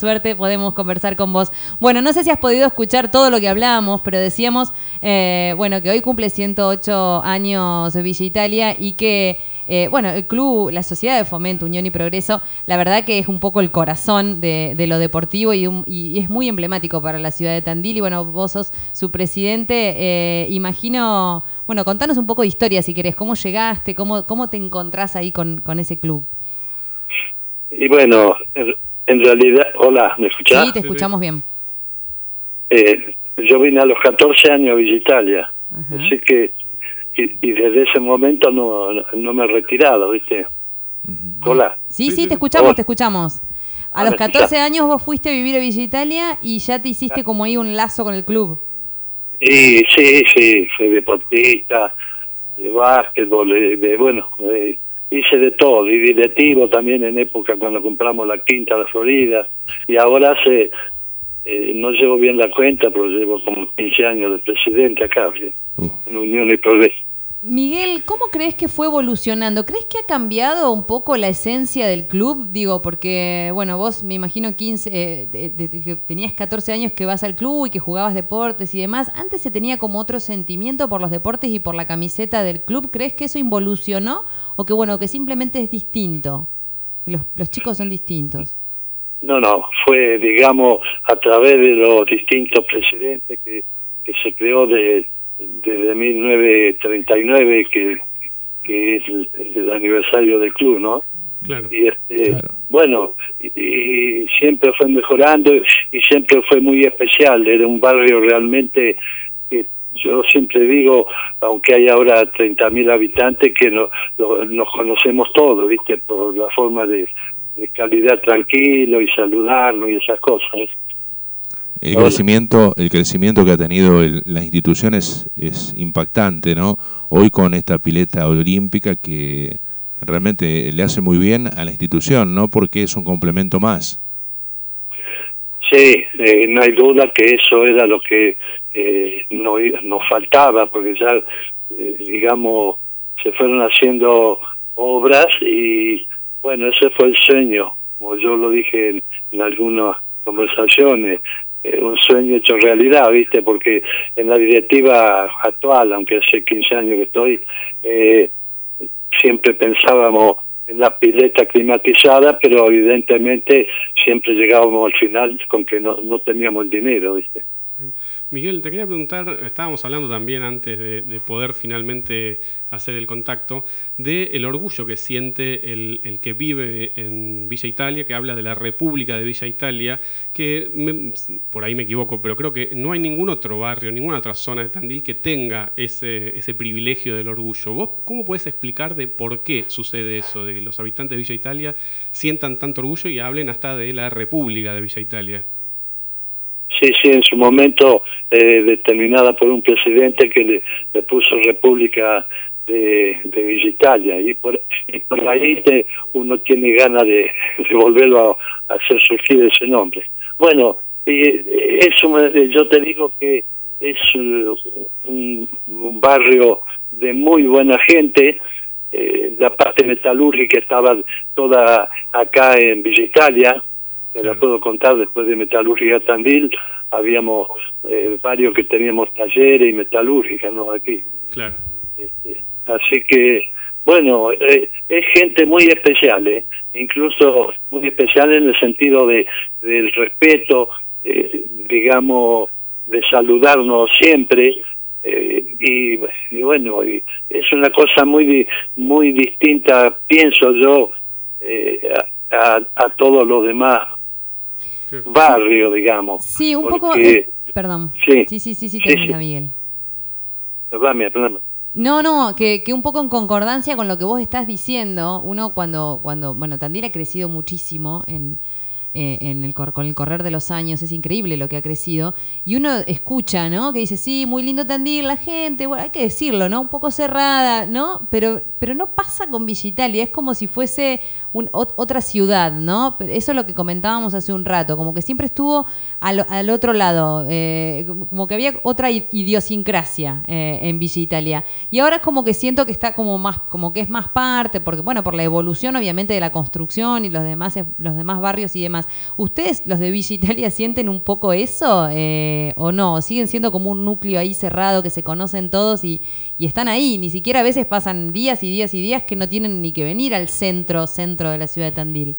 suerte podemos conversar con vos. Bueno, no sé si has podido escuchar todo lo que hablábamos, pero decíamos, que hoy cumple 108 años Villa Italia y que el club, la Sociedad de Fomento, Unión y Progreso, la verdad que es un poco el corazón de lo deportivo y es muy emblemático para la ciudad de Tandil. Y bueno, vos sos su presidente. Imagino, contanos un poco de historia si querés. ¿Cómo llegaste? ¿Cómo te encontrás ahí con ese club? Y bueno, en realidad, hola, ¿me escuchás? Sí, te escuchamos bien. Yo vine a los 14 años a Villa Italia, así que y desde ese momento no me he retirado, ¿viste? Hola. Sí, te escuchamos, Hola. te escuchamos. A los 14 años vos fuiste a vivir a Villa Italia y ya te hiciste como ahí un lazo con el club. Y sí, fui deportista, de básquetbol, hice de todo, y directivo también en época cuando compramos la Quinta de Florida, y ahora no llevo bien la cuenta, pero llevo como 15 años de presidente acá, en Unión y Progreso. Miguel, ¿cómo crees que fue evolucionando? ¿Crees que ha cambiado un poco la esencia del club? Digo, porque, vos me imagino que tenías 14 años que vas al club y que jugabas deportes y demás. Antes se tenía como otro sentimiento por los deportes y por la camiseta del club. ¿Crees que eso involucionó o que simplemente es distinto? Los chicos son distintos. No, fue, digamos, a través de los distintos presidentes que se creó desde 1939, que es el aniversario del club, ¿no? Claro. Y claro. Y siempre fue mejorando y siempre fue muy especial. Era un barrio realmente, yo siempre digo, aunque hay ahora 30.000 habitantes, que nos conocemos todos, ¿viste? Por la forma de calidad, tranquilo y saludarnos y esas cosas, ¿eh? El crecimiento que ha tenido la institución es impactante, ¿no? Hoy con esta pileta olímpica que realmente le hace muy bien a la institución, ¿no? Porque es un complemento más. Sí, no hay duda que eso era lo que nos faltaba, porque ya, digamos, se fueron haciendo obras y, ese fue el sueño, como yo lo dije en algunas conversaciones. Un sueño hecho realidad, ¿viste? Porque en la directiva actual, aunque hace 15 años que estoy, siempre pensábamos en la pileta climatizada, pero evidentemente siempre llegábamos al final con que no teníamos el dinero, ¿viste? Miguel, te quería preguntar, estábamos hablando también antes de poder finalmente hacer el contacto, del orgullo que siente el que vive en Villa Italia, que habla de la República de Villa Italia, que por ahí me equivoco, pero creo que no hay ningún otro barrio, ninguna otra zona de Tandil que tenga ese privilegio del orgullo. ¿Vos cómo podés explicar de por qué sucede eso, de que los habitantes de Villa Italia sientan tanto orgullo y hablen hasta de la República de Villa Italia? Sí, en su momento determinada por un presidente que le puso República de Villa Italia, y por ahí uno tiene ganas de volverlo a hacer surgir ese nombre. Eso yo te digo que es un barrio de muy buena gente. La parte metalúrgica estaba toda acá en Villa Italia. Te la puedo contar, después de Metalúrgica Tandil, habíamos varios que teníamos talleres y metalúrgica, ¿no? Aquí. Claro. Así que, es gente muy especial, incluso muy especial en el sentido del respeto, digamos, de saludarnos siempre, y es una cosa muy distinta, pienso yo, a todos los demás barrio, digamos. Sí, un poco... perdón. Sí, termina, Miguel. Perdóname. No, que un poco en concordancia con lo que vos estás diciendo, uno cuando Tandil ha crecido muchísimo con el correr de los años, es increíble lo que ha crecido, y uno escucha, ¿no? Que dice, sí, muy lindo Tandil, la gente, hay que decirlo, ¿no? Un poco cerrada, ¿no? Pero no pasa con Villa Italia, es como si fuese otra ciudad, ¿no? Eso es lo que comentábamos hace un rato, como que siempre estuvo al otro lado, como que había otra idiosincrasia en Villa Italia, y ahora es como que siento que está como que es más parte, porque por la evolución obviamente de la construcción y los demás barrios y demás. demás. ¿Ustedes, los de Villa Italia, sienten un poco eso o no? ¿O siguen siendo como un núcleo ahí cerrado que se conocen todos y están ahí? Ni siquiera a veces pasan días y días y días que no tienen ni que venir al centro de la ciudad de Tandil.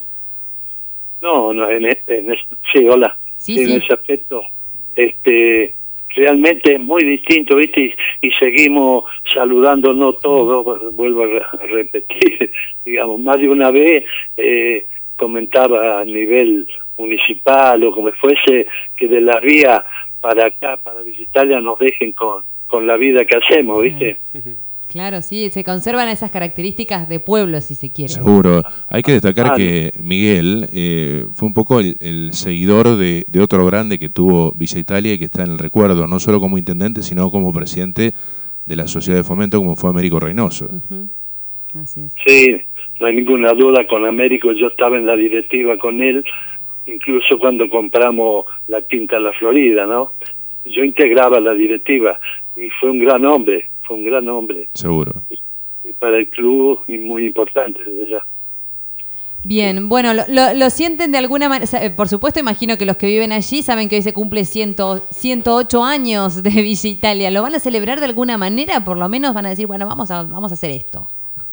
No, sí, hola. Sí. En ese aspecto, realmente es muy distinto, ¿viste? Y seguimos saludándonos todos, vuelvo a repetir, digamos, más de una vez comentaba a nivel municipal o como fuese, que de la vía para acá, para visitarla, nos dejen con la vida que hacemos, ¿viste? Claro, sí, se conservan esas características de pueblo, si se quiere. Seguro. Hay que destacar que Miguel fue un poco el seguidor de otro grande que tuvo Villa Italia y que está en el recuerdo, no solo como intendente, sino como presidente de la Sociedad de Fomento, como fue Américo Reynoso. Así es. Sí, no hay ninguna duda con Américo, yo estaba en la directiva con él, incluso cuando compramos la Quinta La Florida, ¿no? Yo integraba la directiva y fue un gran hombre. Seguro. Y para el club y muy importante desde ya. Bien, bueno, lo sienten de alguna manera. Por supuesto, imagino que los que viven allí saben que hoy se cumple 108 años de Villa Italia. ¿Lo van a celebrar de alguna manera? Por lo menos van a decir, bueno, vamos a hacer esto.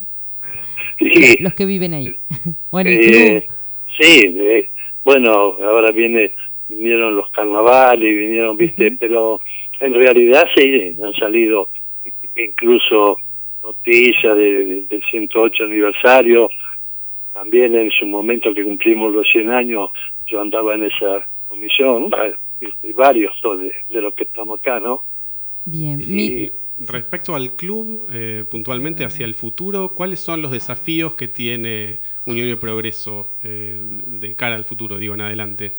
Sí. Los que viven ahí. Bueno, el club. Sí, bueno, ahora vinieron los carnavales, vinieron, viste, pero en realidad sí, han salido incluso noticias del 108 aniversario. También en su momento que cumplimos los 100 años, yo andaba en esa comisión, y varios de los que estamos acá, ¿no? Bien. Y respecto al club, puntualmente hacia el futuro, ¿cuáles son los desafíos que tiene Unión y Progreso de cara al futuro, digo, en adelante?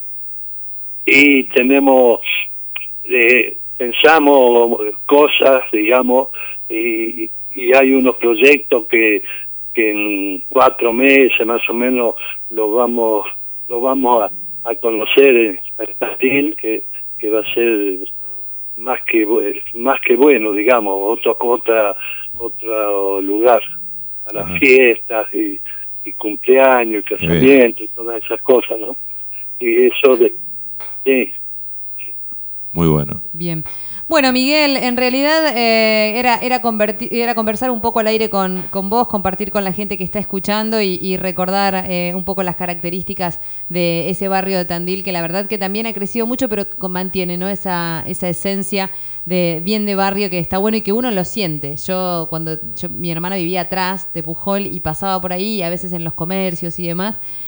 Y pensamos cosas, digamos, y hay unos proyectos que en 4 meses más o menos lo vamos a conocer en Tandil, que va a ser más que bueno, digamos, otro lugar para fiestas y cumpleaños, y casamientos y todas esas cosas, ¿no? Y eso sí. Muy bueno. Bien. Bueno, Miguel, en realidad era conversar un poco al aire con vos, compartir con la gente que está escuchando y recordar un poco las características de ese barrio de Tandil, que la verdad que también ha crecido mucho, pero mantiene, ¿no?, esa esencia de barrio que está bueno y que uno lo siente. Mi hermana vivía atrás de Pujol y pasaba por ahí, a veces en los comercios y demás,